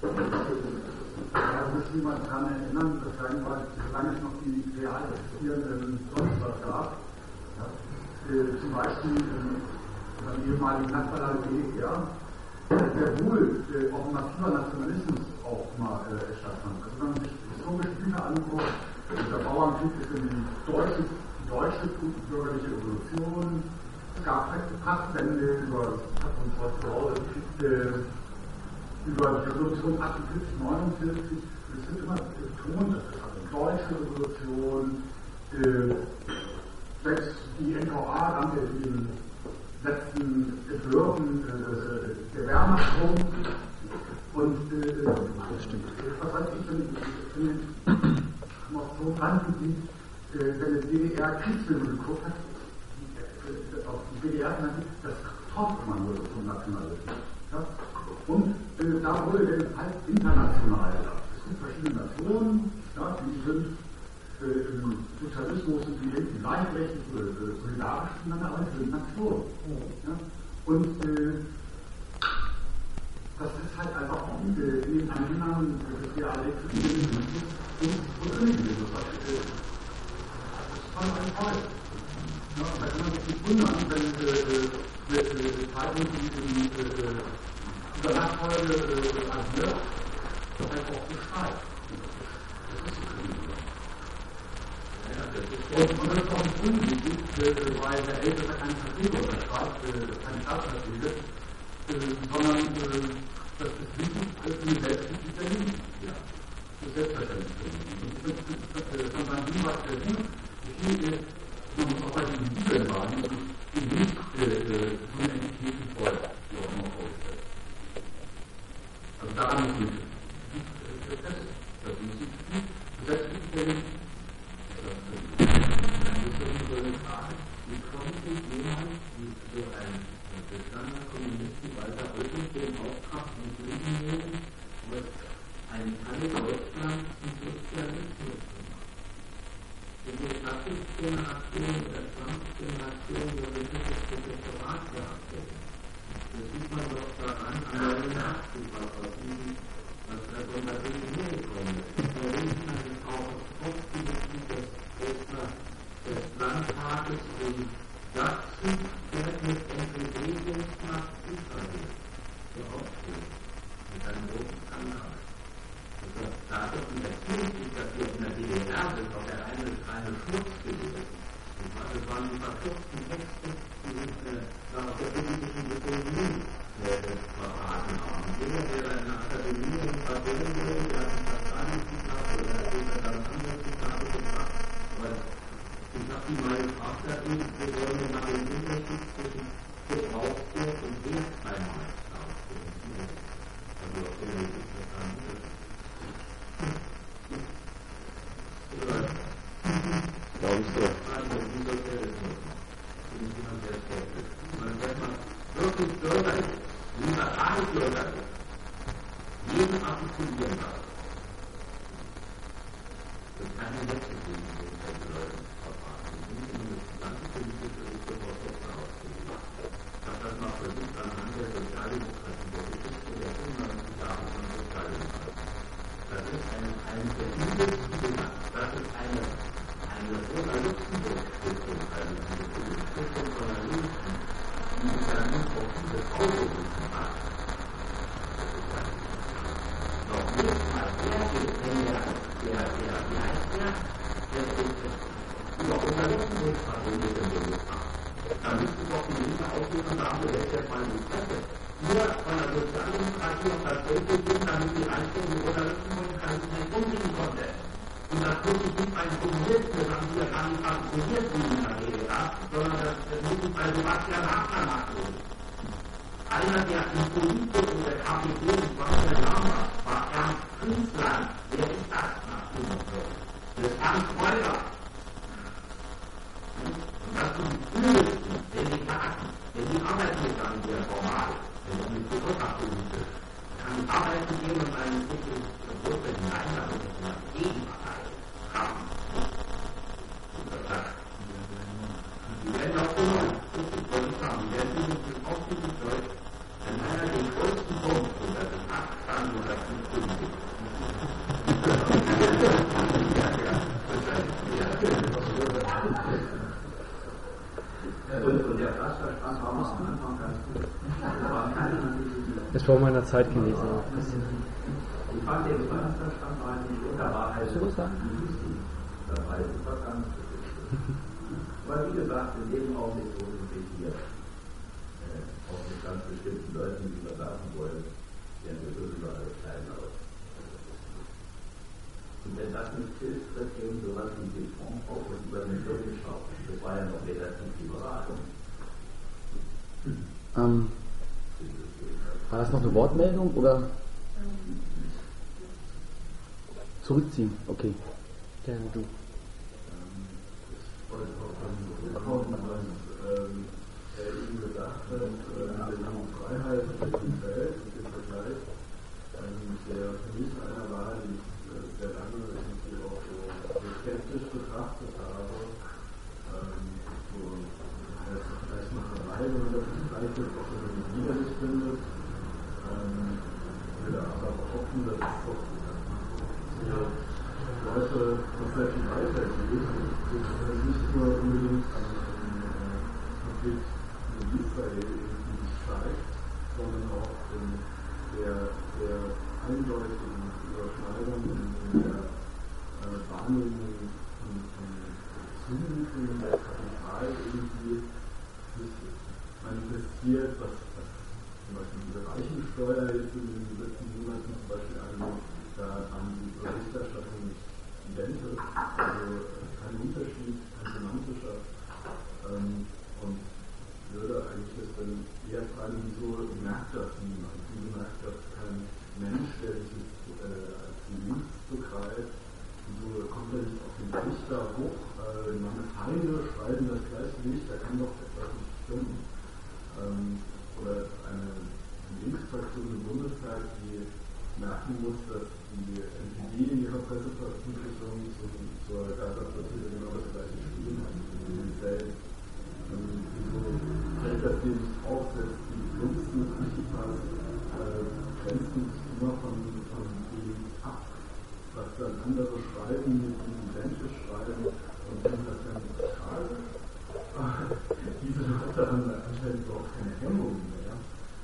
sich niemand daran erinnern, solange es noch die real existierenden sonst was gab. Ja, zum Beispiel beim ehemaligen Nachbarland DDR, der wohl auch ein massiver Nationalismus auch mal stattfand. Also wenn man sich historische Bücher anguckt, der Bauernkrieg ist die deutsche bürgerliche Revolution, es gab Passwände über die Revolution 48, 49, es wird immer betont, das ist also eine deutsche Revolution, selbst die NVA dann in den letzten Entwürfen der Wehrmachtung und was weiß ich, wenn noch so Randgebiet, wenn die DDR Kriegsfilme geguckt hat, auf die DDR, das taugt immer nur so vom Nationalismus. Ja? Und da wurde dann halt international gedacht. Es gibt verschiedene Nationen, ja, die sind im Sozialismus sind die irgendwie gleichberechtigt oder solidarisch miteinander, aber sie sind Nationen. Ja? Und das ist halt einfach auch in den Annahmen des Realexistenzes und Religion. Das ist voll ein Fall. Ja, da kann man sich nicht wundern, wenn Zeitungen, die über Nachfolge agiert, das halt auch so schreibt. Das ist so Religion. Und das ist auch nicht unwichtig, weil der Ältere keine Verträge unterschreibt, keine Staatsverträge, sondern das ist wichtig als eine selbstbestimmte Linie. Ja, das ist selbstverständlich. Und das von seinem Hinweis sehr gut. Ich finde, man muss auch bei den Bibeln wahrnehmen, die nicht so eine Entität wie Volk, die auch immer vorgestellt. Also daran ist nicht. Das ist nicht selbstbestimmt. Wie konnte jemand mit so einem bestandenen Kommunisten weiter Rücken den Auftrag und Leben nehmen, was ein Teil Deutschlands zum Sozialismus gemacht? In der Generation oder 20. Generation wurde dieses Protektorat gehabt. Das sieht man doch daran, an der Nachzug, was da von der Regierung gekommen ist. Da reden wir auch oft des Landtages in Sachsen, der mit Entregungsmacht Israel zur Aufführung mit einem großen Skandal. Also, da doch die Erziehung ist, dass wir in der DDR sind, auch der reine Schmutz gewesen. Das waren die verkürzten Texte, die auf der politischen Ökonomie verraten haben. Jeder, der in der Akademie verwenden will, der hat ein Vertragszitat oder dann andere Zitate gebracht. Ich habe die mal gefragt, wir wollen nach dem Unterschied zwischen Gebrauchswert und Werteinheit aufstellen. Also auf der Welt ist das ein Unterschied. Glaubst du? Also, wie soll der das machen? Bin ich immer sehr skeptisch. Wenn man wirklich Bürger ist, liberale Bürger ist, jeden artikulieren darf, das kann man nicht tun, wenn Leute Ich habe das mal versucht anhand der Sozialdemokratie, der Geschichte der 95 Jahre von Sozialdemokratie. Das ist eine der übelsten Dinge. Das ist eine Rosa-Luxemburg-Stiftung, also eine Stiftung von der Linken, die sich dann nicht auf diese Frau berufen hat. Das ist das noch nicht mal der geht, wenn wie heißt der? Der über unser Luxemburg-Familie gemacht. Da müsste doch die Linke aussuchen, da haben wir jetzt mal die Presse. Nur von der Sozialdemokratie auf das Geld gegeben, damit die Einstellung über unser Luxemburg-Familie nicht umgehen konnte. Und das muss ich nicht bei den Kommunisten, das haben sie ja gar nicht artikuliert wie in der DDR, sondern das muss ich bei Sebastian Hafner nachlesen. Einer der in Politik und der KPD und was der Name war Ernst Künstler. Wer ist das nach dem Motto? Das ist Ernst Freuler. Und das sind die übelsten Delikaten, denn die arbeiten nicht an der Formal, wenn man nicht zurückabpolitisch. Kann arbeiten gehen und einen wirklich großen Nein, aber nicht in der Gegenpartei haben. Die werden auch genommen, das ist wollte ich sagen, die werden übrigens ausgesucht, wenn einer den größten Punkt unter den 8 oder 5 vor meiner Zeit gewesen. Ich fand den Meisterstand eigentlich wunderbar, also lustig dabei, das war ganz aber wie gesagt, in dem Augenblick, wo wir hier auch mit ganz bestimmten Leuten, die wir sagen wollen, werden wir sowieso alle klein aus. Und wenn das nicht hilft, wird eben sowas wie die Form auch über den Rücken schaut. Das war ja noch relativ liberal. War das noch eine Wortmeldung oder? Zurückziehen, okay. Gerne du. Ich wollte auch zurückkommen, was er eben gesagt hat, mit der Freiheit und dem Welt und dem Vergleich, der für mich einer war, die ich sehr lange irgendwie auch so skeptisch betrachtet habe. So, jetzt vielleicht noch dabei, wenn man das vielleicht jetzt auch irgendwie widerlich findet. Ich will aber hoffen, dass es doch Leute noch sehr viel weiter geht. Nicht nur unbedingt an Konflikt in Israel irgendwie sich zeigt, sondern auch in der eindeutigen Überschneidung in der Wahrnehmung von Zumutung der Kapital irgendwie sich manifestiert, was zum Beispiel diese Reichensteuer jetzt in den letzten Monaten zum Beispiel angeht. Da haben die Berichterstattung nicht identisch, also kein Unterschied, kein semantischer. Und würde eigentlich jetzt dann eher fragen, wieso merkt das niemand? Wieso merkt das kein Mensch, der sich als links begreift? Wieso kommt er nicht auf den Richter hoch? Meine Feinde schreiben das Gleichgewicht, da kann doch etwas nicht stimmen. Oder eine Linksfraktion im Bundestag, die merken muss, dass die NPD in ihrer Presseveröffentlichung zur Gaza-Prozesse genau das gleiche Spiel hat. Wieso fällt das dem nicht auf, dass die jüngsten Antifas grenzen sich immer von dem ab, was dann andere schreiben, mit ihnen identisch schreiben und wenn das dann tragisch. Diese Leute haben anscheinend überhaupt keine Hemmung mehr.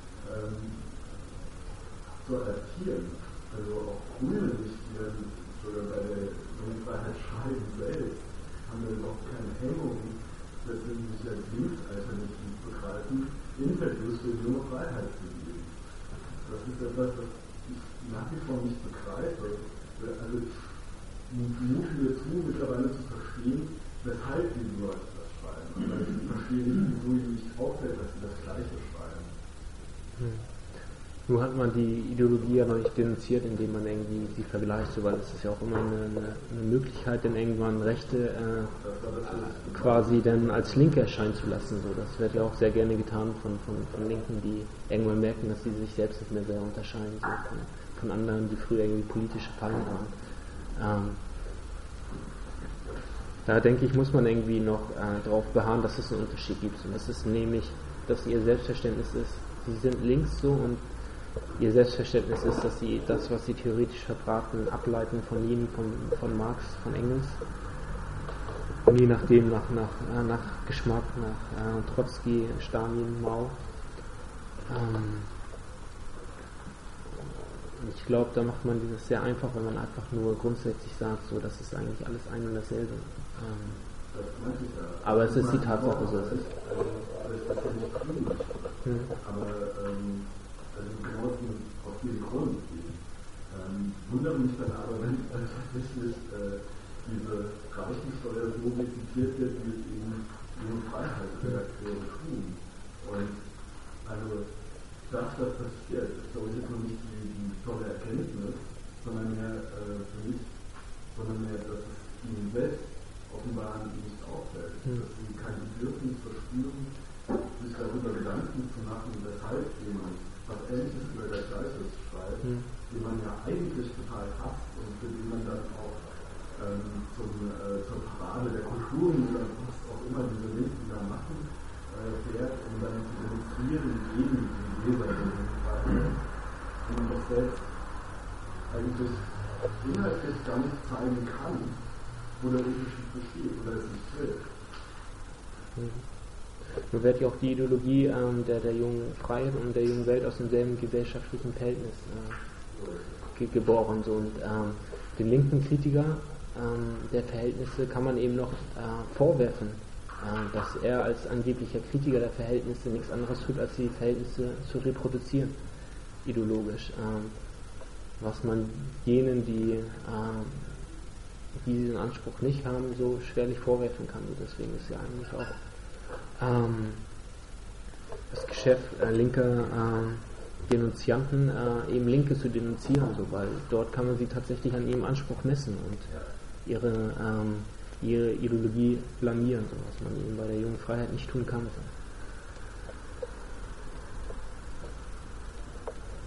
Zu adaptieren. Also auch Grüne nicht, die dann sogar bei der Jugendfreiheit schreiben selbst, haben wir überhaupt keine Hemmung, dass sie sich als Linksalternativ begreifen, Interviews für junge Freiheit zu geben. Das ist etwas, was ich nach wie vor nicht begreife. Also ich mute mir zu, mittlerweile zu verstehen, weshalb die Leute das schreiben. Aber ich verstehe nicht, wieso ihnen nicht auffällt, dass sie das Gleiche schreiben. Nur hat man die Ideologie ja noch nicht denunziert, indem man irgendwie sie vergleicht, so, weil es ist ja auch immer eine Möglichkeit, dann irgendwann Rechte quasi dann als Linke erscheinen zu lassen. So. Das wird ja auch sehr gerne getan von Linken, die irgendwann merken, dass sie sich selbst nicht mehr sehr unterscheiden so, von anderen, die früher irgendwie politische Feinde waren. Da denke ich, muss man irgendwie noch darauf beharren, dass es einen Unterschied gibt. Und das ist nämlich, dass ihr Selbstverständnis ist, sie sind links so und ihr Selbstverständnis ist, dass sie das, was sie theoretisch verbraten, ableiten von Lenin, von Marx, von Engels. Und je nachdem nach Geschmack, nach Trotzki, Stalin, Mao. Ich glaube, da macht man dieses sehr einfach, wenn man einfach nur grundsätzlich sagt, so, das ist eigentlich alles ein und dasselbe. Aber es ist die Tatsache so. Aber also genau auf diesen Grund geht. Wundert mich dann aber, wenn tatsächlich diese Reichensteuer so rezitiert wird, wie es eben junge Freiheitsredakteure tun. Und also das passiert, ist glaube ich jetzt noch nicht die tolle Erkenntnis, sondern mehr für mich, sondern mehr, dass es ihnen selbst offenbar nicht auffällt, dass sie kein Bedürfnis verspüren, sich darüber Gedanken zu machen, weshalb jemand was Ähnliches über das Gleiches schreibt, den man ja eigentlich total hasst und für den man dann auch zur Parade der Kulturen oder was auch immer diese Linken da machen, fährt, um dann zu demonstrieren gegen die Leserinnen und man das selbst eigentlich inhaltlich gar nicht zeigen kann, wo der Unterschied besteht oder es nicht will. Nur wird ja auch die Ideologie der jungen Freiheit und der jungen Welt aus demselben gesellschaftlichen Verhältnis geboren. So. Und den linken Kritiker der Verhältnisse kann man eben noch vorwerfen, dass er als angeblicher Kritiker der Verhältnisse nichts anderes tut, als die Verhältnisse zu reproduzieren, ideologisch. Was man jenen, die diesen Anspruch nicht haben, so schwerlich vorwerfen kann. Und deswegen ist ja eigentlich auch das Geschäft linker Denunzianten, eben Linke zu denunzieren, so, weil dort kann man sie tatsächlich an ihrem Anspruch messen und ihre Ideologie blamieren, so, was man eben bei der jungen Freiheit nicht tun kann. So.